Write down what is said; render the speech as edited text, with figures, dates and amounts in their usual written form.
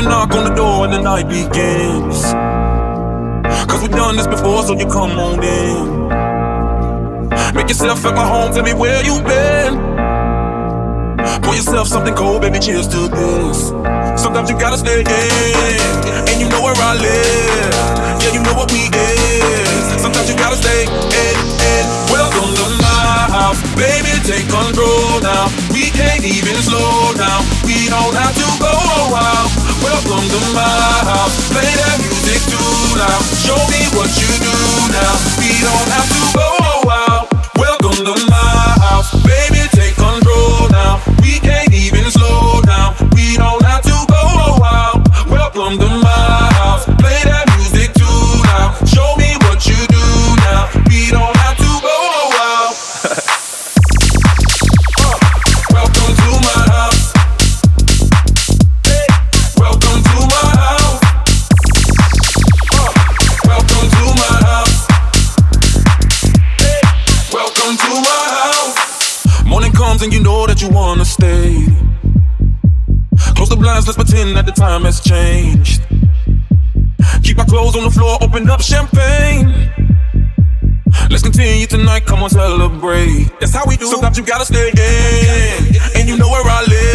knock on the door and the night begins. Cause we've done this before, so you come on in. Make yourself at my home, tell me where you've been. Pour yourself something cold, baby, cheers to this. Sometimes you gotta stay in, and you know where I live. Yeah, you know what we is. Sometimes you gotta stay in. Welcome to my house, baby, take control now. We can't even slow down, we don't have to go a while. Welcome to my house, play that music too loud. Show me what you do now, we don't have to go a while. Welcome to my house, baby, take control now. We can't even slow down, we don't have to go a while. Welcome to my house, play that music too loud. Show me what you do now, we don't have to go a while. Welcome to my house. Hey, welcome to my house. Welcome to my house. Hey, welcome to my house. Morning comes and you know that you wanna stay. Close the blinds, let's pretend that the time has changed. Keep our clothes on the floor, open up champagne. Let's continue tonight, come on, celebrate. That's how we do. Sometimes you gotta stay in, and you know where I live.